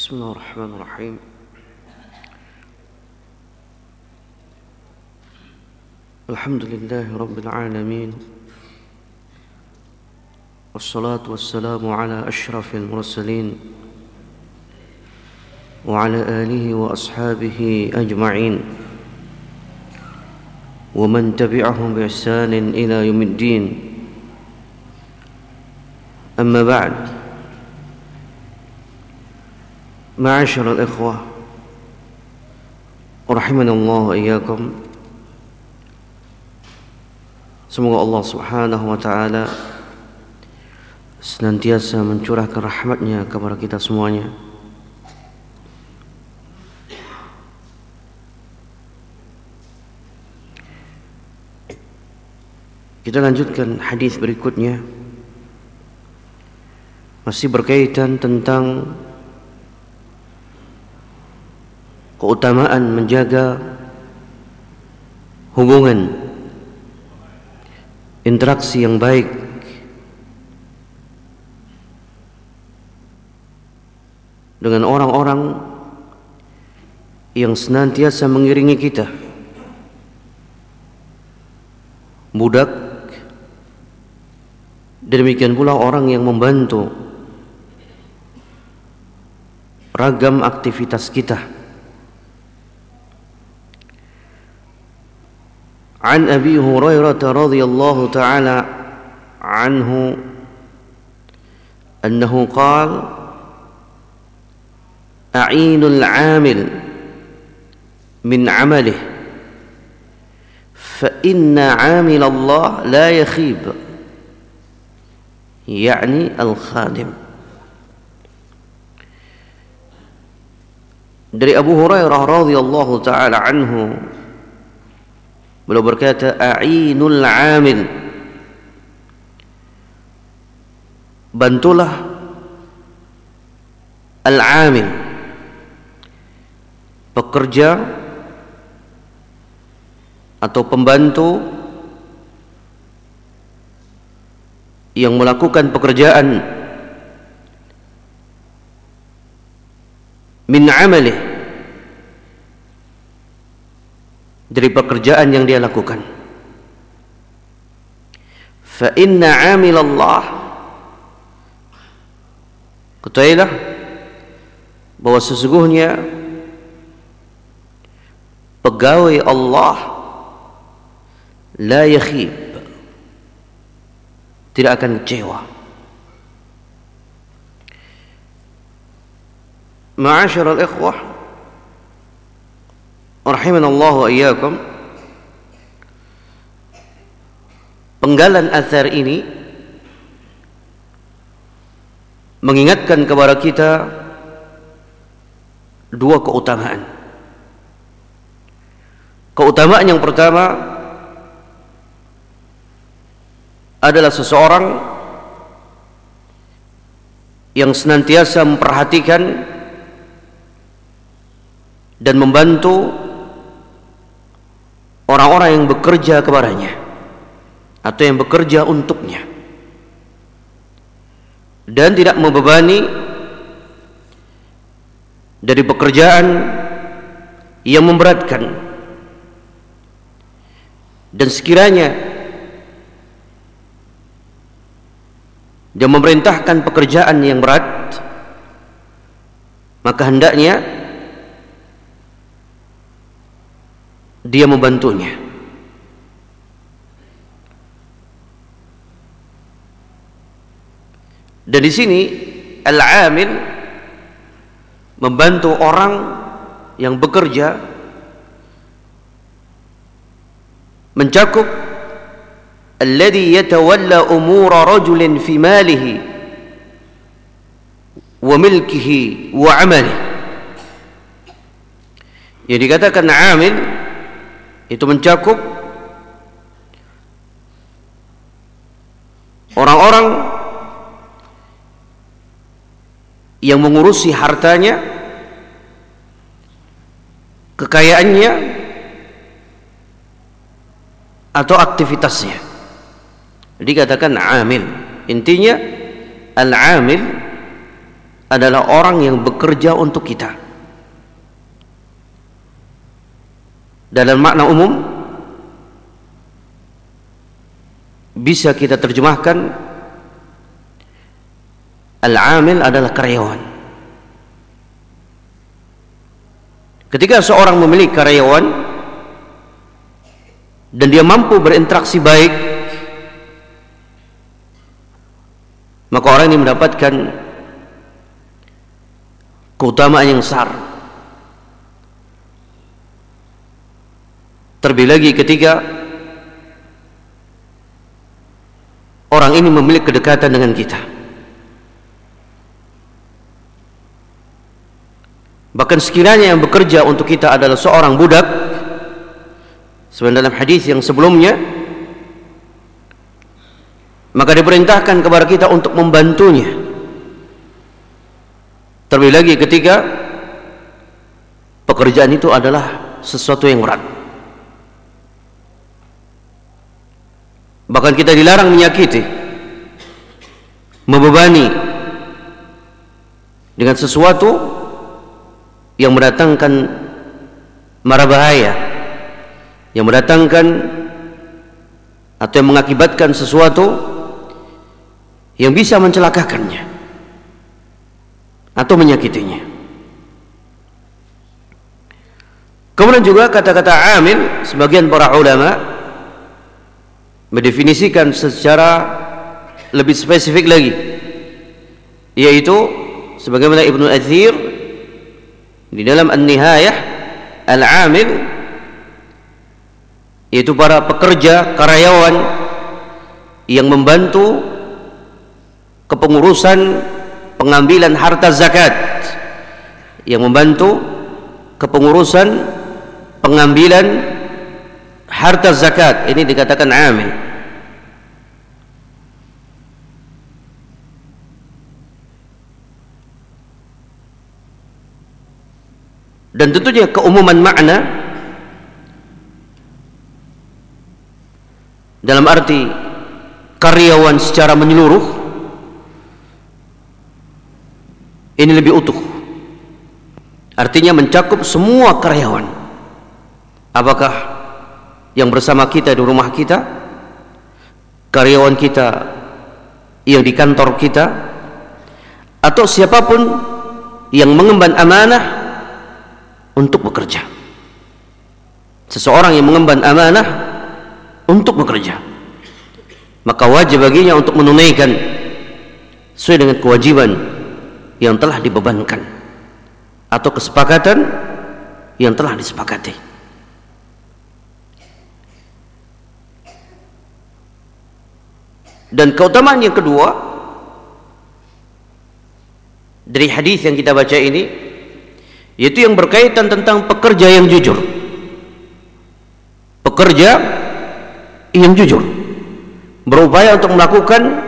Bismillahirrahmanirrahim. Alhamdulillahi Rabbil Alamin. Wassalatu wassalamu ala ashrafil mursalin wa ala alihi wa ashabihi ajma'in wa man tabi'ahum bi ihsanin ila yaumiddin. Amma ba'd. Ma'asyiral ikhwah rahimanallahu wa iyyakum. Semoga Allah Subhanahu wa taala senantiasa mencurahkan rahmatnya kepada kita semuanya. Kita lanjutkan hadis berikutnya, masih berkaitan tentang keutamaan menjaga hubungan interaksi yang baik dengan orang-orang yang senantiasa mengiringi kita, budak, demikian pula orang yang membantu ragam aktivitas kita. An Abi Hurairah radhiyallahu ta'ala anhu annahu qala a'inul 'amil min 'amalihi fa inna 'amil Allah la yakhib, yani al-khadim. Dari Abu Hurairah radhiyallahu ta'ala anhu, beliau berkata, a'inul 'amil, bantulah al-'amil, pekerja atau pembantu yang melakukan pekerjaan min 'amalih, dari pekerjaan yang dia lakukan. Fa inna 'amilallah, ketahuilah bahwa sesungguhnya pegawai Allah la yakhib, tidak akan kecewa. Ma'asyiral ikhwah rahimanallahu wa iyyakum, penggalan athar ini mengingatkan kepada kita dua keutamaan. Keutamaan yang pertama adalah seseorang yang senantiasa memperhatikan dan membantu orang-orang yang bekerja kepadanya atau yang bekerja untuknya, dan tidak membebani dari pekerjaan yang memberatkan. Dan sekiranya dia memerintahkan pekerjaan yang berat, maka hendaknya dia membantunya. Dan di sini al-'amil, membantu orang yang bekerja, mencakup alladhi yatawalla umura rajulin fi malihi wa milkihi wa 'amalihi. Yang dikatakan 'amil itu mencakup orang-orang yang mengurusi hartanya, kekayaannya, atau aktivitasnya. Dikatakan 'amil. Intinya al-'amil adalah orang yang bekerja untuk kita. Dalam makna umum bisa kita terjemahkan al-amil adalah karyawan. Ketika seorang memiliki karyawan dan dia mampu berinteraksi baik, maka orang ini mendapatkan keutamaan yang besar. Terlebih lagi ketika orang ini memiliki kedekatan dengan kita. Bahkan sekiranya yang bekerja untuk kita adalah seorang budak, sebenarnya dalam hadis yang sebelumnya, maka diperintahkan kepada kita untuk membantunya. Terlebih lagi ketika pekerjaan itu adalah sesuatu yang berat. Bahkan kita dilarang menyakiti, membebani dengan sesuatu yang mendatangkan mara bahaya, yang mendatangkan atau yang mengakibatkan sesuatu yang bisa mencelakakannya atau menyakitinya. Kemudian juga kata-kata amil, sebagian para ulama mendefinisikan secara lebih spesifik lagi, yaitu sebagaimana Ibnu Athir di dalam An-Nihayah, al-amil yaitu para pekerja, karyawan yang membantu kepengurusan pengambilan harta zakat, yang membantu kepengurusan pengambilan harta zakat, ini dikatakan amil. Dan tentunya keumuman makna dalam arti karyawan secara menyeluruh ini lebih utuh, artinya mencakup semua karyawan, apakah yang bersama kita di rumah kita, karyawan kita yang di kantor kita, atau siapapun yang mengemban amanah untuk bekerja. Seseorang yang mengemban amanah untuk bekerja, maka wajib baginya untuk menunaikan sesuai dengan kewajiban yang telah dibebankan atau kesepakatan yang telah disepakati. Dan keutamaan yang kedua dari hadis yang kita baca ini, yaitu yang berkaitan tentang pekerja yang jujur. Pekerja yang jujur berupaya untuk melakukan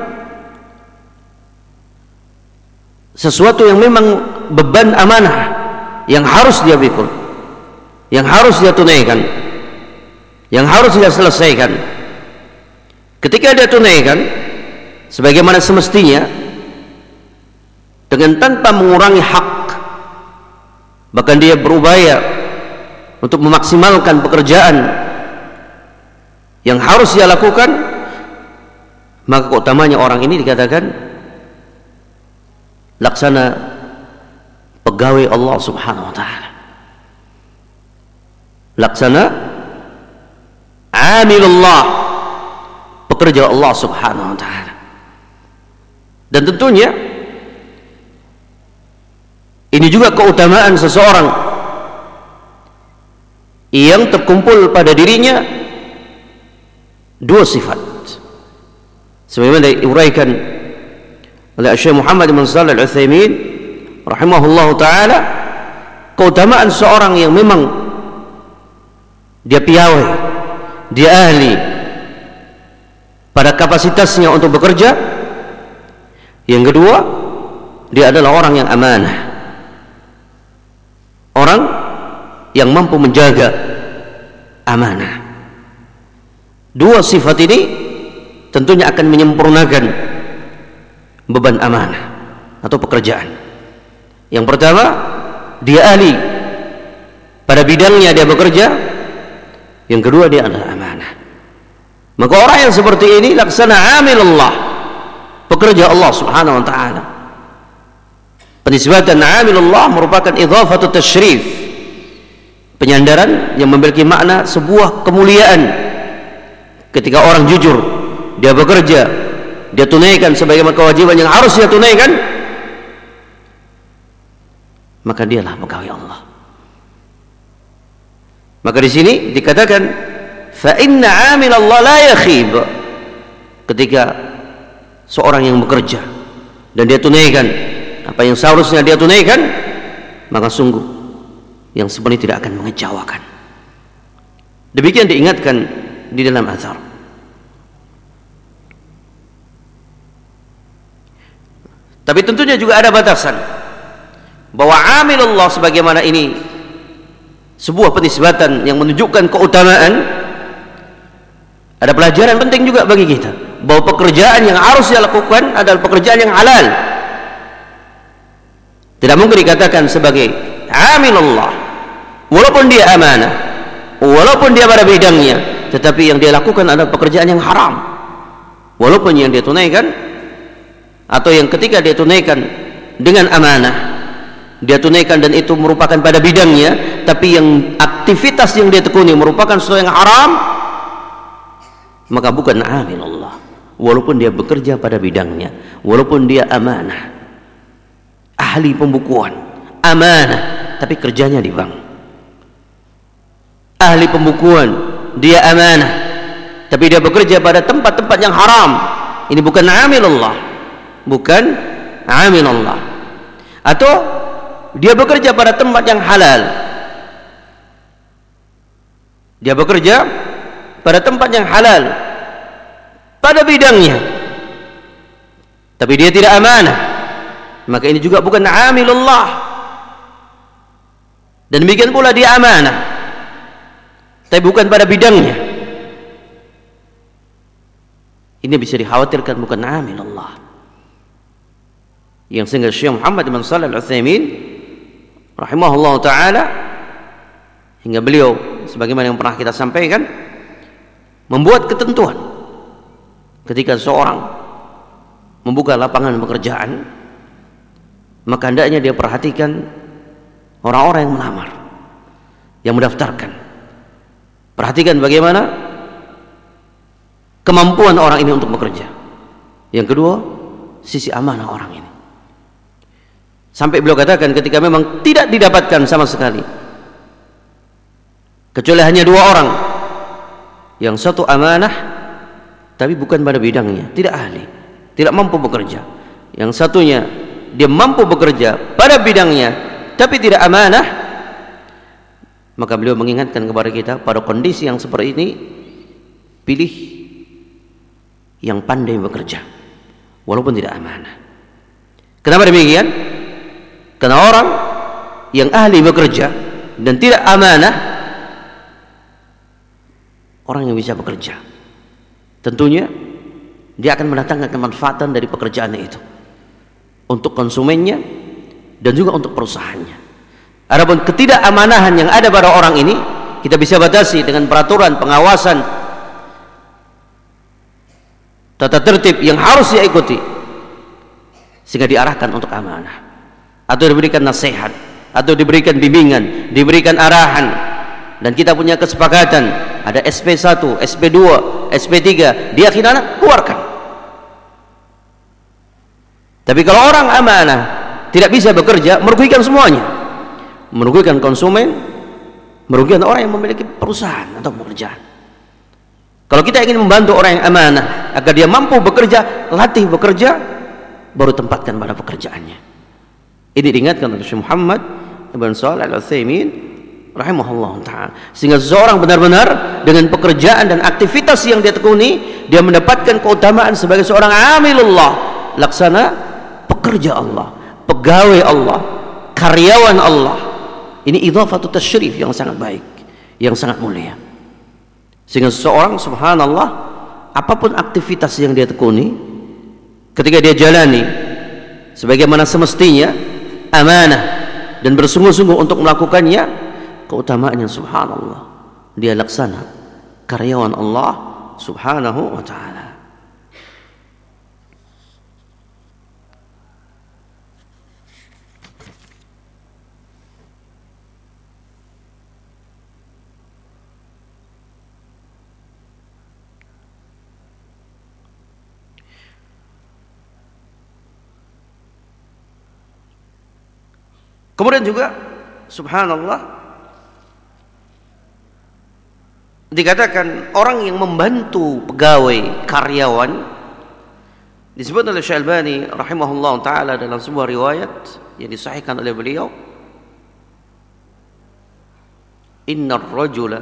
sesuatu yang memang beban amanah yang harus dia pikul, yang harus dia tunaikan, yang harus dia selesaikan. Ketika dia tunaikan sebagaimana semestinya dengan tanpa mengurangi hak, bahkan dia berupaya untuk memaksimalkan pekerjaan yang harus dia lakukan, maka keutamanya orang ini dikatakan laksana pegawai Allah Subhanahu wa taala, laksana amilullah, pekerja Allah Subhanahu wa taala. Dan tentunya ini juga keutamaan seseorang yang terkumpul pada dirinya dua sifat, sebagaimana diuraikan oleh Syekh Muhammad bin Shalih Al-Utsaimin rahimahullahu taala. Keutamaan seorang yang memang dia piawai, dia ahli pada kapasitasnya untuk bekerja. Yang kedua, dia adalah orang yang amanah, orang yang mampu menjaga amanah. Dua sifat ini tentunya akan menyempurnakan beban amanah atau pekerjaan. Yang pertama, dia ahli pada bidangnya dia bekerja. Yang kedua, dia adalah amanah. Maka orang yang seperti ini laksana amilullah, pekerja Allah subhanahu wa ta'ala. Penisbatan amilullah merupakan idhafatu tasyrif, penyandaran yang memiliki makna sebuah kemuliaan. Ketika orang jujur, dia bekerja, dia tunaikan sebagaimana kewajiban yang harus dia tunaikan, maka dialah pegawai Allah. Maka di sini dikatakan fa inna amilallah la yakhib, ketika seorang yang bekerja dan dia tunaikan apa yang seharusnya dia tunaikan, maka sungguh yang sebenarnya tidak akan mengecewakan. Demikian diingatkan di dalam athar. Tapi tentunya juga ada batasan, bahwa amilullah sebagaimana ini sebuah penisbatan yang menunjukkan keutamaan. Ada pelajaran penting juga bagi kita, bahwa pekerjaan yang harus dia lakukan adalah pekerjaan yang halal. Tidak mungkin dikatakan sebagai amilullah walaupun dia amanah, walaupun dia pada bidangnya, tetapi yang dia lakukan adalah pekerjaan yang haram, walaupun yang dia tunaikan atau yang ketika dia tunaikan dengan amanah, dia tunaikan dan itu merupakan pada bidangnya, tapi yang aktivitas yang dia tekuni merupakan sesuatu yang haram, maka bukan amilullah, walaupun dia bekerja pada bidangnya, walaupun dia amanah, ahli pembukuan, amanah, tapi kerjanya di bank. Ahli pembukuan, dia amanah, tapi dia bekerja pada tempat-tempat yang haram. Ini bukan amilullah, bukan amilullah. Atau dia bekerja pada tempat yang halal, dia bekerja pada tempat yang halal pada bidangnya, tapi dia tidak amanah, maka ini juga bukan amilullah. Dan demikian pula dia amanah tapi bukan pada bidangnya, ini bisa dikhawatirkan bukan amilullah. Yang sehingga Syekh Muhammad bin Shalih Al-Utsaimin rahimahullah ta'ala, hingga beliau sebagaimana yang pernah kita sampaikan, membuat ketentuan ketika seorang membuka lapangan pekerjaan, maka hendaknya dia perhatikan orang-orang yang melamar, yang mendaftarkan. Perhatikan bagaimana kemampuan orang ini untuk bekerja. Yang kedua, sisi amanah orang ini. Sampai beliau katakan ketika memang tidak didapatkan sama sekali, kecuali hanya 2 orang, yang satu amanah tapi bukan pada bidangnya, tidak ahli, tidak mampu bekerja. Yang satunya dia mampu bekerja pada bidangnya tapi tidak amanah, maka beliau mengingatkan kepada kita, pada kondisi yang seperti ini, pilih yang pandai bekerja walaupun tidak amanah. Kenapa demikian? Karena orang yang ahli bekerja dan tidak amanah, orang yang bisa bekerja, tentunya dia akan mendatangkan kemanfaatan dari pekerjaannya itu untuk konsumennya dan juga untuk perusahaannya. Adapun ketidakamaнаhan yang ada pada orang ini, kita bisa batasi dengan peraturan pengawasan, tata tertib yang harus dia ikuti, sehingga diarahkan untuk amanah, atau diberikan nasihat, atau diberikan bimbingan, diberikan arahan. Dan kita punya kesepakatan, ada SP1, SP2, SP3, dia akhirnya keluarkan. Tapi kalau orang amanah tidak bisa bekerja, merugikan semuanya, merugikan konsumen, merugikan orang yang memiliki perusahaan atau pekerjaan. Kalau kita ingin membantu orang yang amanah agar dia mampu bekerja, latih bekerja, baru tempatkan pada pekerjaannya. Ini diingatkan oleh Syekh Muhammad bin Shalih Al-Utsaimin rahimahullah ta'ala, sehingga seseorang benar-benar dengan pekerjaan dan aktivitas yang dia tekuni, dia mendapatkan keutamaan sebagai seorang amilullah, laksana pekerja Allah, pegawai Allah, karyawan Allah. Ini idhafatu tasyrif yang sangat baik, yang sangat mulia, sehingga seseorang subhanallah, apapun aktivitas yang dia tekuni, ketika dia jalani sebagaimana semestinya, amanah dan bersungguh-sungguh untuk melakukannya, keutamaannya subhanallah, dia laksana karyawan Allah subhanahu wa ta'ala. Kemudian juga subhanallah dikatakan orang yang membantu pegawai, karyawan, disebut oleh Syalbani rahimahullah ta'ala dalam sebuah riwayat yang disahihkan oleh beliau, innar rajula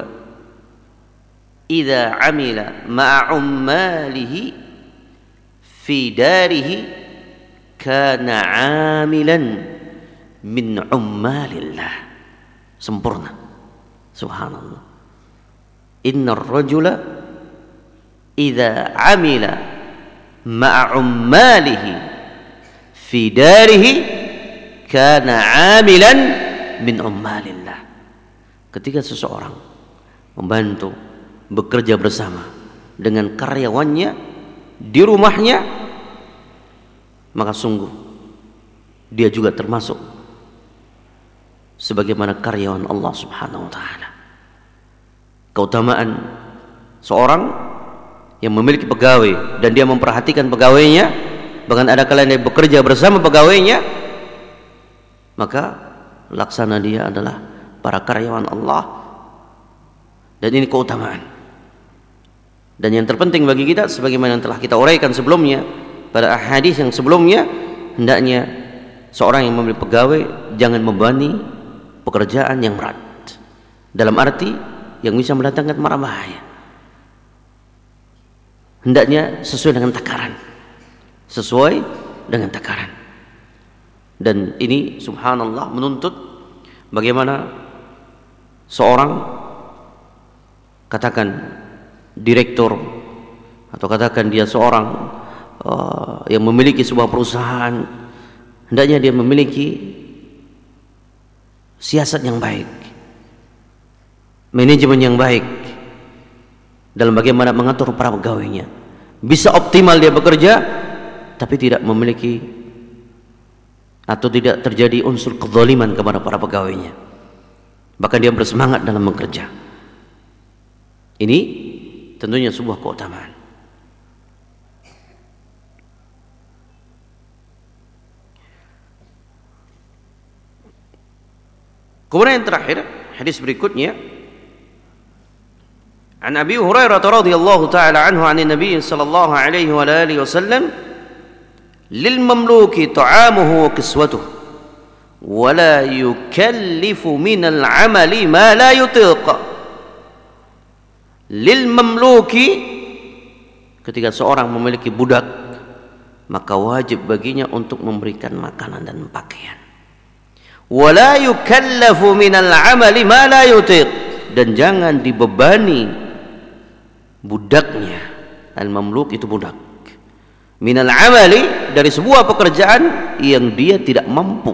idza amila ma'a ummalihi fi darihi kana 'amilan min ummalillah. Sempurna, subhanallah. Innar rajula idza amila ma'a ummalihi fi darihi kana 'amilan min ummalillah. Ketika seseorang membantu, bekerja bersama dengan karyawannya di rumahnya, maka sungguh dia juga termasuk sebagaimana karyawan Allah subhanahu wa ta'ala. Keutamaan seorang yang memiliki pegawai dan dia memperhatikan pegawainya, bahkan ada kalanya dia bekerja bersama pegawainya, maka laksana dia adalah para karyawan Allah. Dan ini keutamaan. Dan yang terpenting bagi kita, sebagaimana yang telah kita uraikan sebelumnya pada hadis yang sebelumnya, hendaknya seorang yang memiliki pegawai jangan membebani pekerjaan yang berat, dalam arti yang bisa mendatangkan mara bahaya. Hendaknya sesuai dengan takaran, sesuai dengan takaran. Dan ini subhanallah menuntut bagaimana seorang, katakan direktur, atau katakan dia seorang yang memiliki sebuah perusahaan, hendaknya dia memiliki siasat yang baik, manajemen yang baik dalam bagaimana mengatur para pegawainya. Bisa optimal dia bekerja, tapi tidak memiliki atau tidak terjadi unsur kezaliman kepada para pegawainya. Bahkan dia bersemangat dalam bekerja. Ini tentunya sebuah keutamaan. Kemudian yang terakhir, hadis berikutnya, an Abi Hurairah radhiyallahu taala anhu 'an Nabi sallallahu alaihi wa alihi wasallam, lil mamluki ta'amuhu wa kiswatuhu wa la yukallifu min al-'amali ma la yutiq. Lil mamluki, ketika seorang memiliki budak, maka wajib baginya untuk memberikan makanan dan pakaian. Wala yukallafu minal amali ma la yutiq, dan jangan dibebani budaknya. Al-mamluk itu budak. Minal amali, dari sebuah pekerjaan yang dia tidak mampu.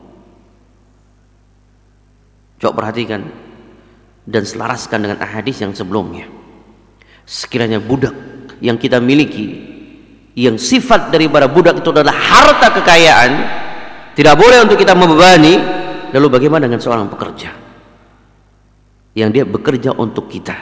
Coba perhatikan dan selaraskan dengan ahadis yang sebelumnya. Sekiranya budak yang kita miliki, yang sifat daripada budak itu adalah harta kekayaan, tidak boleh untuk kita membebani. Lalu bagaimana dengan seorang pekerja yang dia bekerja untuk kita,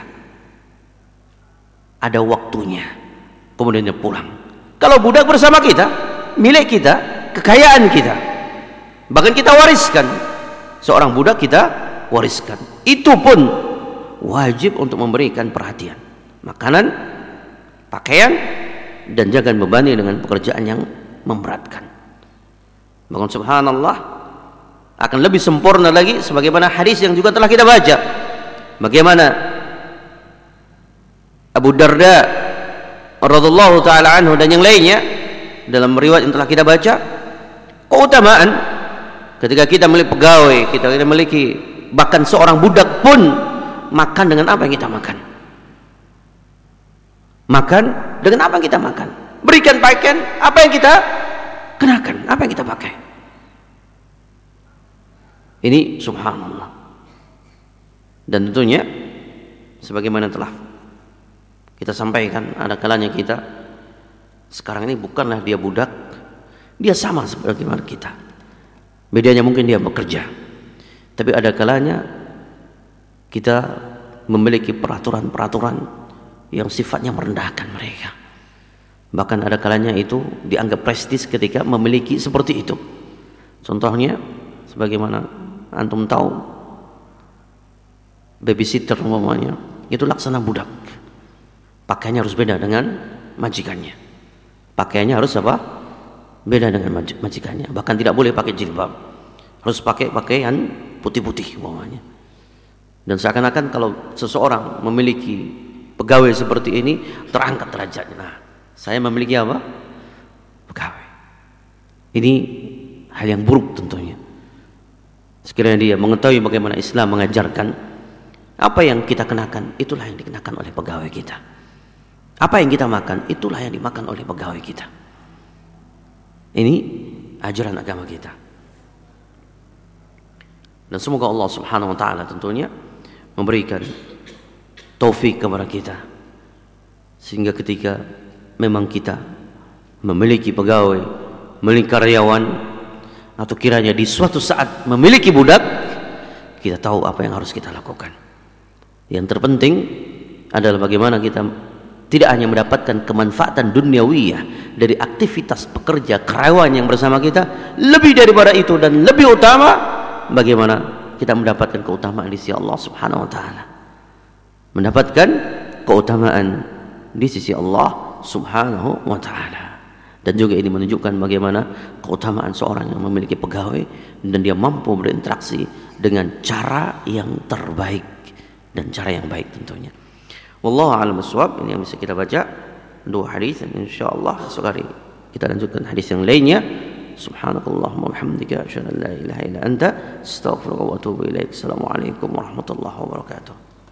ada waktunya, kemudian dia pulang? Kalau budak bersama kita, milik kita, kekayaan kita, bahkan kita wariskan, seorang budak kita wariskan, itu pun wajib untuk memberikan perhatian, makanan, pakaian, dan jangan membebani dengan pekerjaan yang memberatkan. Bahkan subhanallah akan lebih sempurna lagi sebagaimana hadis yang juga telah kita baca, bagaimana Abu Darda radhiyallahu taala anhu dan yang lainnya dalam riwayat yang telah kita baca, keutamaan ketika kita memiliki pegawai, kita memiliki bahkan seorang budak pun, makan dengan apa yang kita makan, makan dengan apa yang kita makan, berikan pakaian apa yang kita kenakan, apa yang kita pakai. Ini subhanallah. Dan tentunya sebagaimana telah kita sampaikan, ada kalanya kita sekarang ini bukanlah dia budak, dia sama sebagaimana kita. Bedanya mungkin dia bekerja. Tapi ada kalanya kita memiliki peraturan-peraturan yang sifatnya merendahkan mereka. Bahkan ada kalanya itu dianggap prestis ketika memiliki seperti itu. Contohnya sebagaimana antum tahu, babysitter umpamanya itu laksana budak. Pakaiannya harus beda dengan majikannya. Pakaiannya harus apa? Beda dengan majikannya. Bahkan tidak boleh pakai jilbab. Harus pakai pakaian putih-putih umpamanya. Dan seakan-akan kalau seseorang memiliki pegawai seperti ini, terangkat derajatnya. Nah, saya memiliki apa? Pegawai. Ini hal yang buruk tentunya. Sekiranya dia mengetahui bagaimana Islam mengajarkan, apa yang kita kenakan, itulah yang dikenakan oleh pegawai kita. Apa yang kita makan, itulah yang dimakan oleh pegawai kita. Ini ajaran agama kita. Dan semoga Allah Subhanahu wa taala tentunya memberikan taufik kepada kita, sehingga ketika memang kita memiliki pegawai, memiliki karyawan, atau kiranya di suatu saat memiliki budak, kita tahu apa yang harus kita lakukan. Yang terpenting adalah bagaimana kita tidak hanya mendapatkan kemanfaatan duniawiyah dari aktivitas pekerja karyawan yang bersama kita, lebih daripada itu dan lebih utama, bagaimana kita mendapatkan keutamaan di sisi Allah Subhanahu wa taala. Mendapatkan keutamaan di sisi Allah Subhanahu wa taala. Dan juga ini menunjukkan bagaimana keutamaan seorang yang memiliki pegawai dan dia mampu berinteraksi dengan cara yang terbaik dan cara yang baik tentunya. Wallahu a'lam bishawab. Ini yang bisa kita baca, dua hadis, dan insyaallah esok hari kita lanjutkan hadis yang lainnya. Subhanakallahumma wa bihamdika asyhadu an la ilaha illa anta astaghfiruka wa atubu ilaik. Assalamualaikum warahmatullahi wabarakatuh.